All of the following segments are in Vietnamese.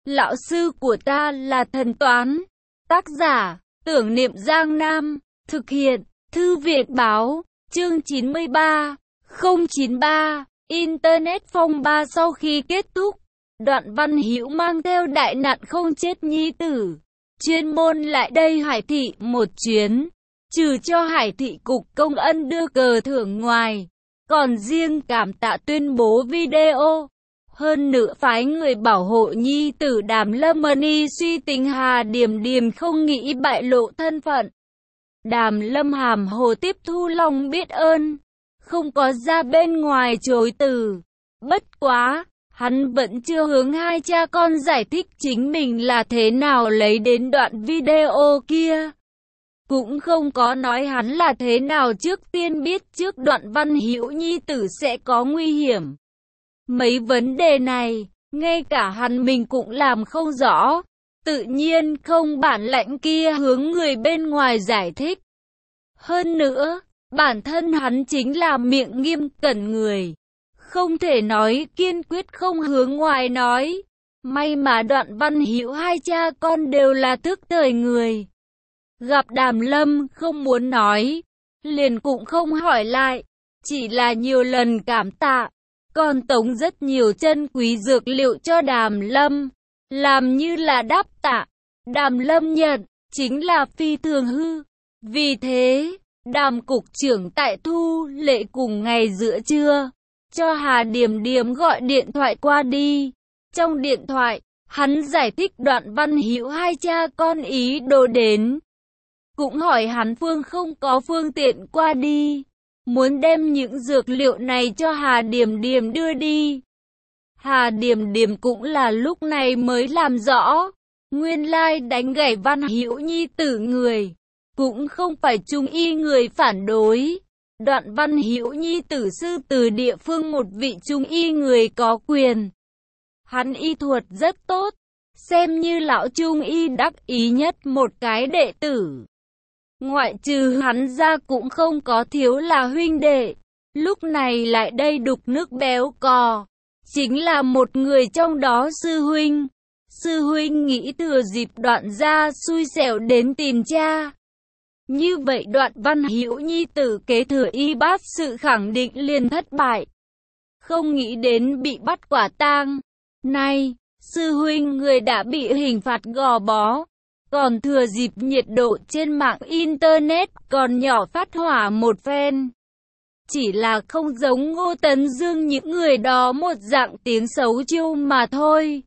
Lão sư của ta là thần toán. Tác giả, Tưởng Niệm Giang Nam. Thực hiện, Thư viện báo, chương 93, 093, Internet phong ba sau khi kết thúc. Đoạn Văn Hữu mang theo đại nạn không chết nhi tử, chuyên môn lại đây Hải Thị một chuyến, trừ cho Hải Thị cục công ân đưa cờ thưởng ngoài, còn riêng cảm tạ tuyên bố video. Hơn nữa phái người bảo hộ nhi tử Đàm Lâm Mani suy tính Hà Điềm Điềm không nghĩ bại lộ thân phận. Đàm Lâm hàm hồ tiếp thu lòng biết ơn, không có ra bên ngoài chối từ. Bất quá, hắn vẫn chưa hướng hai cha con giải thích chính mình là thế nào lấy đến đoạn video kia. Cũng không có nói hắn là thế nào trước tiên biết trước Đoạn Văn Hữu nhi tử sẽ có nguy hiểm. Mấy vấn đề này, ngay cả hắn mình cũng làm không rõ, tự nhiên không bản lãnh kia hướng người bên ngoài giải thích. Hơn nữa, bản thân hắn chính là miệng nghiêm cẩn người, không thể nói kiên quyết không hướng ngoài nói. May mà Đoạn Văn Hữu hai cha con đều là thức thời người. Gặp Đàm Lâm không muốn nói, liền cũng không hỏi lại, chỉ là nhiều lần cảm tạ, còn tống rất nhiều chân quý dược liệu cho Đàm Lâm, làm như là đáp tạ. Đàm Lâm nhận, chính là phi thường hư. Vì thế, Đàm cục trưởng tại Thu Lệ cùng ngày giữa trưa, cho Hà Điềm Điềm gọi điện thoại qua đi. Trong điện thoại, hắn giải thích Đoạn Văn Hữu hai cha con ý đồ đến. Cũng hỏi hắn Phương không có phương tiện qua đi, muốn đem những dược liệu này cho Hà Điềm Điềm đưa đi. Hà Điềm Điềm cũng là lúc này mới làm rõ, nguyên lai đánh gãy Văn Hữu nhi tử người, cũng không phải Trung y người phản đối. Đoạn Văn Hữu nhi tử sư từ địa phương một vị Trung y người có quyền. Hắn y thuật rất tốt, xem như lão Trung y đắc ý nhất một cái đệ tử. Ngoại trừ hắn ra cũng không có thiếu là huynh đệ, lúc này lại đây đục nước béo cò, chính là một người trong đó sư huynh. Sư huynh nghĩ thừa dịp Đoạn gia xui xẻo đến tìm cha. Như vậy Đoạn Văn Hữu nhi tử kế thừa y bát sự khẳng định liền thất bại. Không nghĩ đến bị bắt quả tang. Này, sư huynh người đã bị hình phạt gò bó, còn thừa dịp nhiệt độ trên mạng Internet còn nhỏ phát hỏa một phen. Chỉ là không giống Ngô Tấn Dương những người đó một dạng tiếng xấu chiêu mà thôi.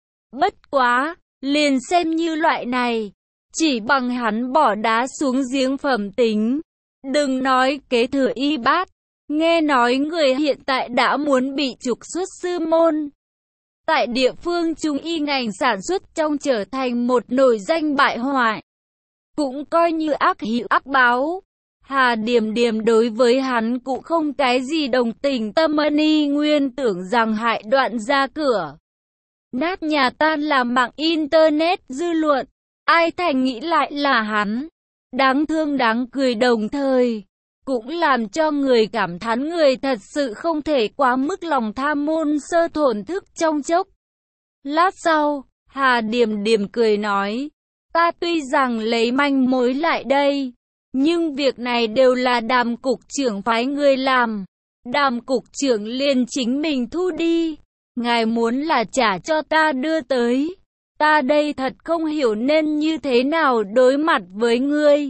Bất quá, liền xem như loại này, chỉ bằng hắn bỏ đá xuống giếng phẩm tính. Đừng nói kế thừa y bát, nghe nói người hiện tại đã muốn bị trục xuất sư môn. Tại địa phương Trung y ngành sản xuất trong trở thành một nổi danh bại hoại, cũng coi như ác hữu ác báo. Hà Điềm Điềm đối với hắn cũng không cái gì đồng tình, tâm ni nguyên tưởng rằng hại Đoạn ra cửa, nát nhà tan làm mạng Internet dư luận, ai thành nghĩ lại là hắn. Đáng thương đáng cười đồng thời, cũng làm cho người cảm thán người thật sự không thể quá mức lòng tham môn sơ thổn thức trong chốc. Lát sau, Hà Điềm Điềm cười nói, ta tuy rằng lấy manh mối lại đây, nhưng việc này đều là Đàm cục trưởng phái người làm. Đàm cục trưởng liền chính mình thu đi, ngài muốn là trả cho ta đưa tới. Ta đây thật không hiểu nên như thế nào đối mặt với ngươi.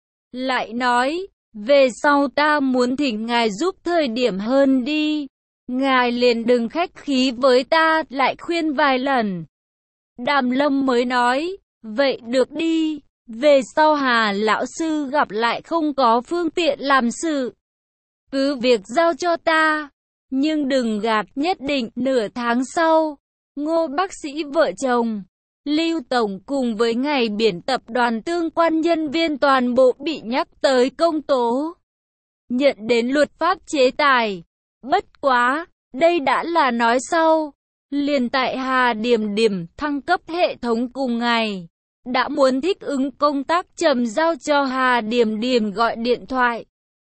Lại nói, về sau ta muốn thỉnh ngài giúp thời điểm hơn đi. Ngài liền đừng khách khí với ta, lại khuyên vài lần. Đàm Lâm mới nói, vậy được đi, về sau Hà lão sư gặp lại không có phương tiện làm sự, cứ việc giao cho ta, nhưng đừng gạt, nhất định nửa tháng sau, Ngô bác sĩ vợ chồng, Lưu Tổng cùng với ngày biển tập đoàn tương quan nhân viên toàn bộ bị nhắc tới công tố, nhận đến luật pháp chế tài. Bất quá, đây đã là nói sau. Liền tại Hà Điềm Điềm thăng cấp hệ thống cùng ngày, đã muốn thích ứng công tác trầm giao cho Hà Điềm Điềm gọi điện thoại,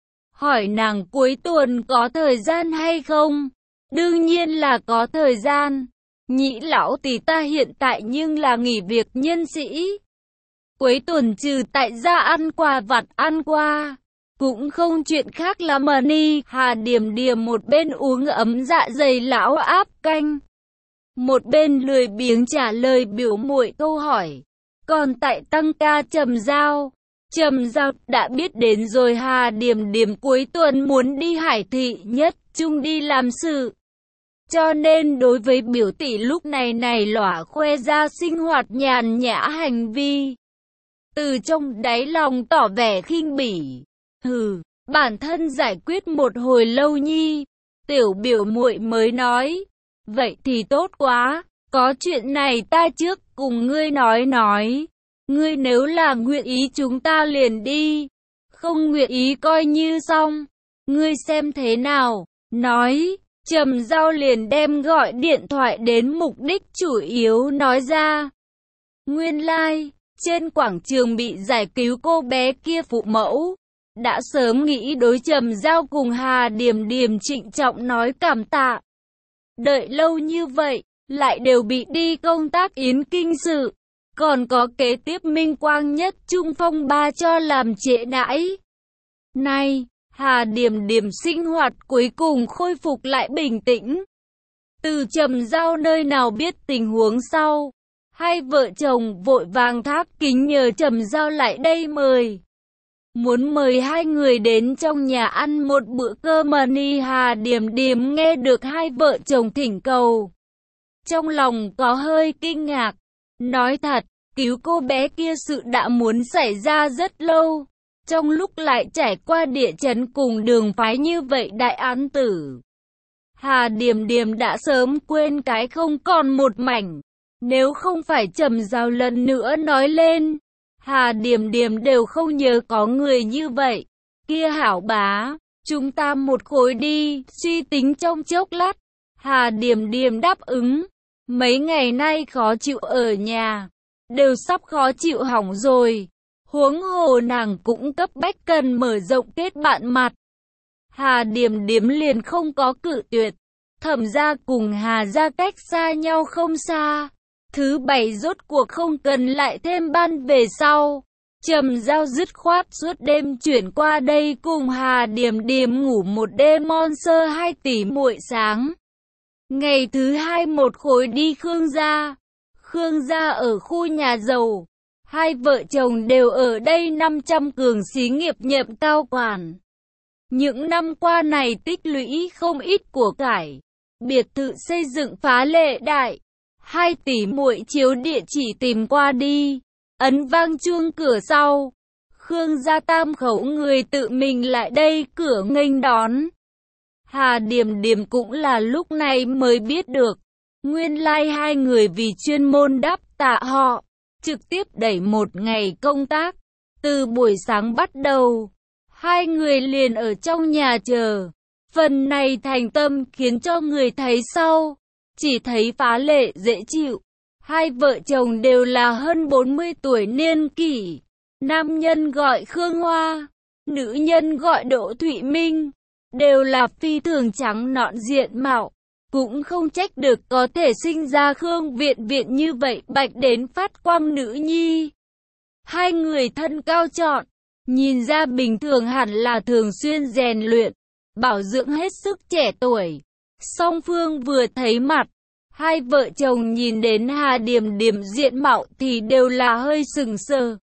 hỏi nàng cuối tuần có thời gian hay không. Đương nhiên là có thời gian. Nhĩ lão tỷ ta hiện tại nhưng là nghỉ việc nhân sĩ. Cuối tuần trừ tại gia ăn quà vặt ăn qua, cũng không chuyện khác lắm mà ni. Hà Điềm Điềm một bên uống ấm dạ dày lão áp canh, một bên lười biếng trả lời biểu muội câu hỏi. Còn tại tăng ca Trầm Giao đã biết đến rồi. Hà Điềm Điềm cuối tuần muốn đi Hải Thị Nhất Trung đi làm sự, cho nên đối với biểu tỷ lúc này lỏa khoe ra sinh hoạt nhàn nhã hành vi, từ trong đáy lòng tỏ vẻ khinh bỉ. Bản thân giải quyết một hồi lâu nhi, tiểu biểu muội mới nói, vậy thì tốt quá, có chuyện này ta trước cùng ngươi nói. Ngươi nếu là nguyện ý chúng ta liền đi, không nguyện ý coi như xong, ngươi xem thế nào. Nói, Trầm Giao liền đem gọi điện thoại đến mục đích chủ yếu nói ra. Nguyên lai, trên quảng trường bị giải cứu cô bé kia phụ mẫu đã sớm nghĩ đối Trầm Giao cùng Hà Điềm Điềm trịnh trọng nói cảm tạ. Đợi lâu như vậy, lại đều bị đi công tác Yến Kinh sự, còn có kế tiếp Minh Quang Nhất Trung phong ba cho làm trễ nãi. Nay, Hà Điềm Điềm sinh hoạt cuối cùng khôi phục lại bình tĩnh. Từ Trầm Giao nơi nào biết tình huống sau, hai vợ chồng vội vàng thác kính nhờ Trầm Giao lại đây mời. Muốn mời hai người đến trong nhà ăn một bữa cơm mà ni. Hà Điềm Điềm nghe được hai vợ chồng thỉnh cầu, trong lòng có hơi kinh ngạc. Nói thật, cứu cô bé kia sự đã muốn xảy ra rất lâu, trong lúc lại trải qua địa chấn cùng đường phái như vậy đại án tử, Hà Điềm Điềm đã sớm quên cái không còn một mảnh. Nếu không phải Trầm Giao lần nữa nói lên, Hà Điềm Điềm đều không nhớ có người như vậy. Kia hảo bá, chúng ta một khối đi. Suy tính trong chốc lát, Hà Điềm Điềm đáp ứng. Mấy ngày nay khó chịu ở nhà, đều sắp khó chịu hỏng rồi. Huống hồ nàng cũng cấp bách cần mở rộng kết bạn mặt. Hà Điềm Điềm liền không có cự tuyệt. Thẩm gia cùng Hà gia cách xa nhau không xa. Thứ bảy rốt cuộc không cần lại thêm ban về sau. Trầm Giao dứt khoát suốt đêm chuyển qua đây cùng Hà Điềm Điềm ngủ một đêm mon sơ 2 tỷ muội sáng. Ngày thứ hai một khối đi Khương gia. Khương gia ở khu nhà giàu. Hai vợ chồng đều ở đây 500 cường xí nghiệp nhậm cao quản. Những năm qua này tích lũy không ít của cải. Biệt thự xây dựng phá lệ đại. 2 tỷ muội chiếu địa chỉ tìm qua đi. Ấn vang chuông cửa sau. Khương gia tam khẩu người tự mình lại đây cửa nghênh đón. Hà Điềm Điềm cũng là lúc này mới biết được. Nguyên lai hai người vì chuyên môn đáp tạ họ, trực tiếp đẩy một ngày công tác. Từ buổi sáng bắt đầu, hai người liền ở trong nhà chờ. Phần này thành tâm khiến cho người thấy sau, chỉ thấy phá lệ dễ chịu. Hai vợ chồng đều là hơn 40 tuổi niên kỷ. Nam nhân gọi Khương Hoa, nữ nhân gọi Đỗ Thụy Minh. Đều là phi thường trắng nõn diện mạo. Cũng không trách được có thể sinh ra Khương Viện Viện như vậy bạch đến phát quang nữ nhi. Hai người thân cao trọn, nhìn ra bình thường hẳn là thường xuyên rèn luyện, bảo dưỡng hết sức trẻ tuổi. Song phương vừa thấy mặt, hai vợ chồng nhìn đến Hà Điềm Điềm diện mạo thì đều là hơi sừng sờ.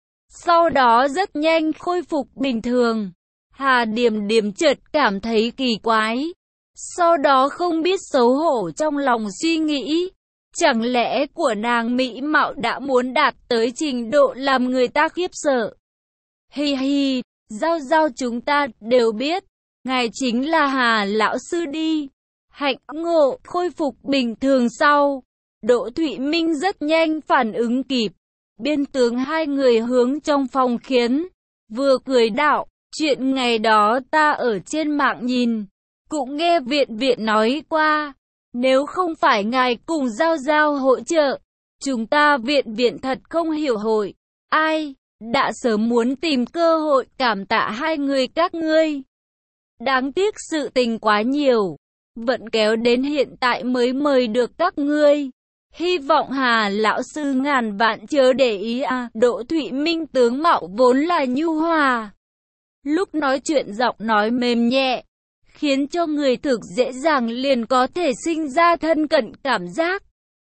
Sau đó rất nhanh khôi phục bình thường. Hà Điềm Điềm chợt cảm thấy kỳ quái. Sau đó không biết xấu hổ trong lòng suy nghĩ. Chẳng lẽ của nàng mỹ mạo đã muốn đạt tới trình độ làm người ta khiếp sợ. Hi hi, Giao chúng ta đều biết. Ngài chính là Hà lão sư đi. Hạnh ngộ khôi phục bình thường sau. Đỗ Thụy Minh rất nhanh phản ứng kịp. Biên tướng hai người hướng trong phòng khiến. Vừa cười đạo. Chuyện ngày đó ta ở trên mạng nhìn, cũng nghe Viện Viện nói qua. Nếu không phải ngài cùng Giao hỗ trợ, chúng ta Viện Viện thật không hiểu hội. Ai, đã sớm muốn tìm cơ hội cảm tạ hai người các ngươi. Đáng tiếc sự tình quá nhiều. vẫn kéo đến hiện tại mới mời được các ngươi. Hy vọng Hà lão sư ngàn vạn chớ để ý à. Đỗ Thụy Minh tướng mạo vốn là nhu hòa, lúc nói chuyện giọng nói mềm nhẹ, khiến cho người thực dễ dàng liền có thể sinh ra thân cận cảm giác.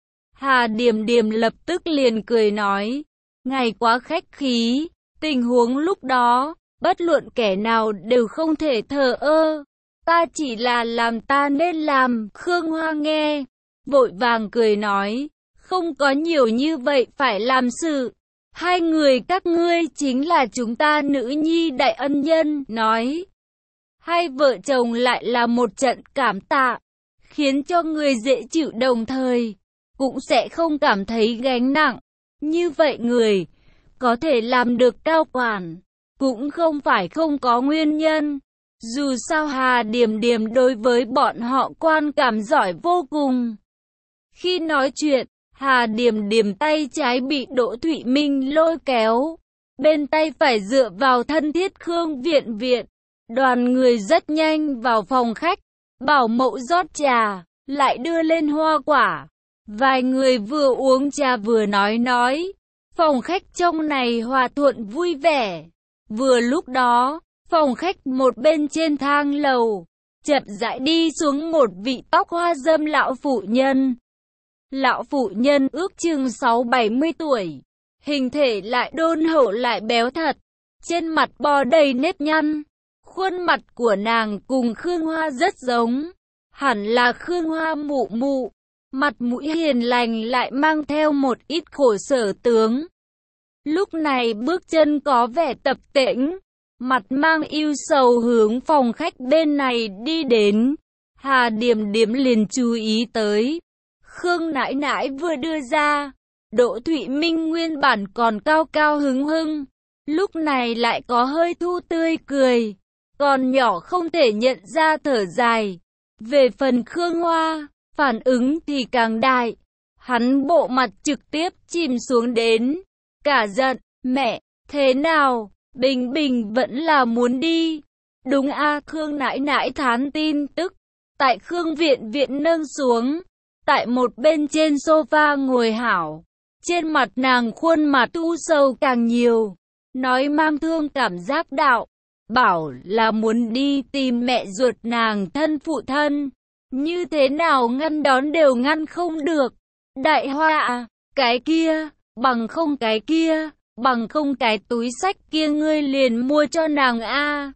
Hà Điềm Điềm lập tức liền cười nói, ngài quá khách khí, tình huống lúc đó, bất luận kẻ nào đều không thể thờ ơ. Ta chỉ là làm ta nên làm. Khương Hoa nghe, vội vàng cười nói, không có nhiều như vậy phải làm sự. Hai người các ngươi chính là chúng ta nữ nhi đại ân nhân. Nói, hai vợ chồng lại là một trận cảm tạ, khiến cho người dễ chịu đồng thời, cũng sẽ không cảm thấy gánh nặng. Như vậy người, có thể làm được cao quản, cũng không phải không có nguyên nhân. Dù sao Hà Điềm Điềm đối với bọn họ quan cảm giỏi vô cùng. Khi nói chuyện, Hà Điềm Điềm tay trái bị Đỗ Thụy Minh lôi kéo, bên tay phải dựa vào thân thiết Khương Viện Viện. Đoàn người rất nhanh vào phòng khách, bảo mẫu rót trà, lại đưa lên hoa quả. Vài người vừa uống trà vừa nói. Phòng khách trong này hòa thuận vui vẻ. Vừa lúc đó, phòng khách một bên trên thang lầu, chậm rãi đi xuống một vị tóc hoa râm lão phụ nhân. Lão phụ nhân ước chừng 60-70 tuổi, hình thể lại đôn hậu lại béo thật, trên mặt bò đầy nếp nhăn. Khuôn mặt của nàng cùng Khương Hoa rất giống, hẳn là Khương Hoa mụ mụ, mặt mũi hiền lành lại mang theo một ít khổ sở tướng. Lúc này bước chân có vẻ tập tễnh, mặt mang ưu sầu hướng phòng khách bên này đi đến. Hà Điềm Điềm liền chú ý tới, Khương nãi nãi vừa đưa ra, Đỗ Thụy Minh nguyên bản còn cao cao hứng hưng, lúc này lại có hơi thu tươi cười, còn nhỏ không thể nhận ra thở dài. Về phần Khương Hoa, phản ứng thì càng đại, hắn bộ mặt trực tiếp chìm xuống đến, cả giận, mẹ, thế nào, Bình Bình vẫn là muốn đi. Đúng a. Khương nãi nãi thán tin tức, tại Khương Viện Viện nâng xuống, tại một bên trên sofa ngồi hảo, trên mặt nàng khuôn mặt u sầu càng nhiều, nói mang thương cảm giác đạo, bảo là muốn đi tìm mẹ ruột nàng thân phụ thân, như thế nào ngăn đón đều ngăn không được. Đại Hoa, cái kia, bằng không cái kia, bằng không cái túi xách kia ngươi liền mua cho nàng a.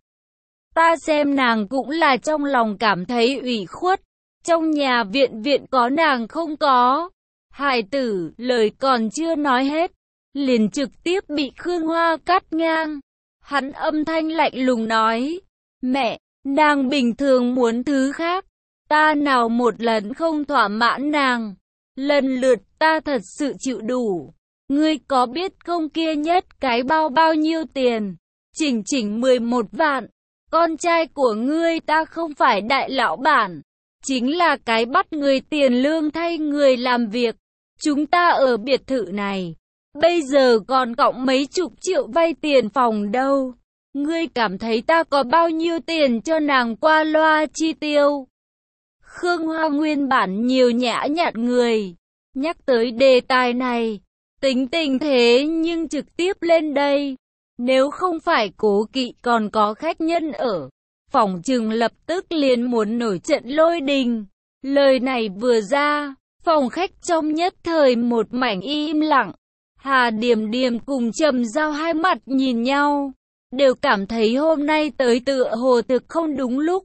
Ta xem nàng cũng là trong lòng cảm thấy ủy khuất, trong nhà Viện Viện có nàng không có. Hải tử lời còn chưa nói hết, liền trực tiếp bị Khương Hoa cắt ngang. Hắn âm thanh lạnh lùng nói, mẹ, nàng bình thường muốn thứ khác, ta nào một lần không thỏa mãn nàng, lần lượt ta thật sự chịu đủ. Ngươi có biết không kia nhất cái bao nhiêu tiền? Chỉnh 11 vạn. Con trai của ngươi ta không phải đại lão bản, chính là cái bắt người tiền lương thay người làm việc. Chúng ta ở biệt thự này, bây giờ còn cộng mấy chục triệu vay tiền phòng đâu. Ngươi cảm thấy ta có bao nhiêu tiền cho nàng qua loa chi tiêu? Khương Hoa nguyên bản nhiều nhã nhặn người, nhắc tới đề tài này, tính tình thế nhưng trực tiếp lên đây. Nếu không phải cố kỵ còn có khách nhân ở, phỏng chừng lập tức liền muốn nổi trận lôi đình. Lời này vừa ra, phòng khách trong nhất thời một mảnh im lặng. Hà Điềm Điềm cùng Trầm Giao hai mặt nhìn nhau, đều cảm thấy hôm nay tới tựa hồ thực không đúng lúc.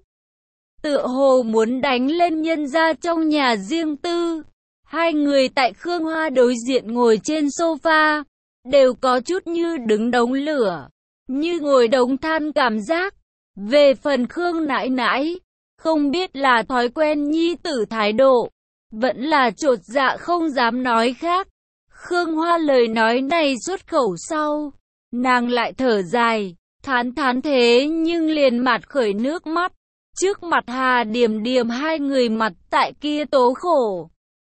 Tựa hồ muốn đánh lên nhân gia trong nhà riêng tư. Hai người tại Khương Hoa đối diện ngồi trên sofa, đều có chút như đứng đống lửa, như ngồi đống than cảm giác. Về phần Khương nãi nãi, không biết là thói quen nhi tử thái độ, vẫn là chột dạ không dám nói khác. Khương Hoa lời nói này xuất khẩu sau, nàng lại thở dài, thán thế nhưng liền mặt khởi nước mắt. Trước mặt Hà Điềm Điềm hai người mặt tại kia tố khổ.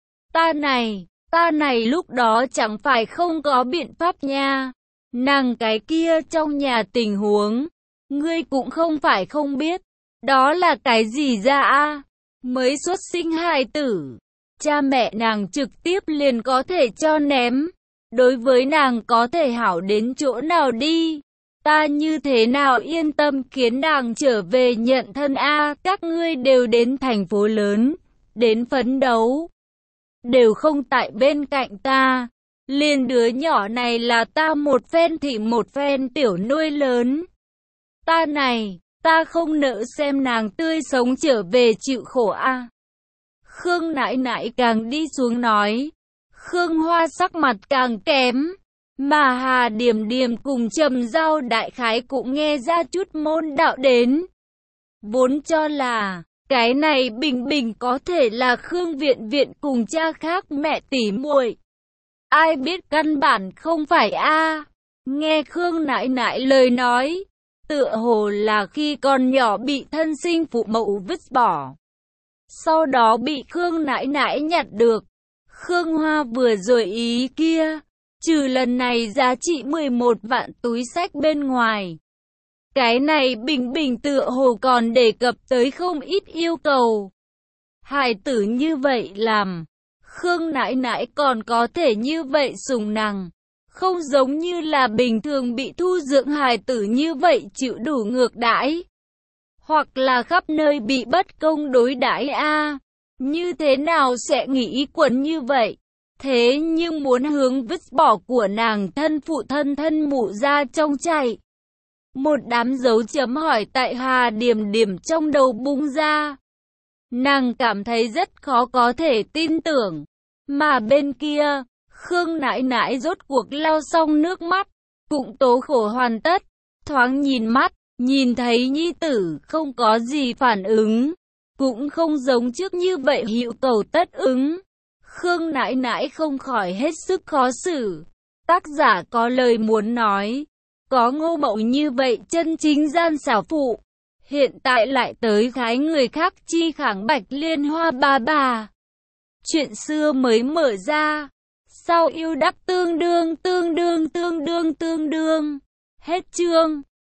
Ta này lúc đó chẳng phải không có biện pháp nha. Nàng cái kia trong nhà tình huống, ngươi cũng không phải không biết. Đó là cái gì ra a? mới xuất sinh hài tử. Cha mẹ nàng trực tiếp liền có thể cho ném. Đối với nàng có thể hảo đến chỗ nào đi. Ta như thế nào yên tâm khiến nàng trở về nhận thân a? Các ngươi đều đến thành phố lớn, đến phấn đấu, đều không tại bên cạnh ta. Liền đứa nhỏ này là ta một phen thị một phen tiểu nuôi lớn. Ta này, ta không nỡ xem nàng tươi sống trở về chịu khổ a. Khương nãi nãi càng đi xuống nói, Khương Hoa sắc mặt càng kém. Mà Hà Điềm Điềm cùng Trầm Giao đại khái cũng nghe ra chút môn đạo đến. Vốn cho là, cái này bình bình có thể là Khương Viện Viện cùng cha khác mẹ tỉ muội. Ai biết căn bản không phải a. Nghe Khương nãi nãi lời nói, tựa hồ là khi còn nhỏ bị thân sinh phụ mẫu vứt bỏ. Sau đó bị Khương nãi nãi nhặt được. Khương Hoa vừa rồi ý kia, trừ lần này giá trị 11 vạn túi xách bên ngoài. Cái này bình bình tựa hồ còn đề cập tới không ít yêu cầu. Hài tử như vậy làm, Khương nãi nãi còn có thể như vậy sủng nàng. Không giống như là bình thường bị thu dưỡng hài tử như vậy chịu đủ ngược đãi. Hoặc là khắp nơi bị bất công đối đãi a. Như thế nào sẽ nghĩ quẩn như vậy? Thế nhưng muốn hướng vứt bỏ của nàng thân phụ thân mụ ra trong chạy. Một đám dấu chấm hỏi tại Hà Điềm Điềm trong đầu bung ra. Nàng cảm thấy rất khó có thể tin tưởng. Mà bên kia, Khương nãi nãi rốt cuộc lau xong nước mắt, cũng tố khổ hoàn tất, thoáng nhìn mắt, nhìn thấy nhi tử không có gì phản ứng, cũng không giống trước như vậy hữu cầu tất ứng. Khương nãi nãi không khỏi hết sức khó xử. Tác giả có lời muốn nói, có Ngô Mậu như vậy chân chính gian xảo phụ, hiện tại lại tới gái người khác chi kháng Bạch Liên Hoa bà bà. Chuyện xưa mới mở ra, sau yêu đắp tương đương. Hết chương.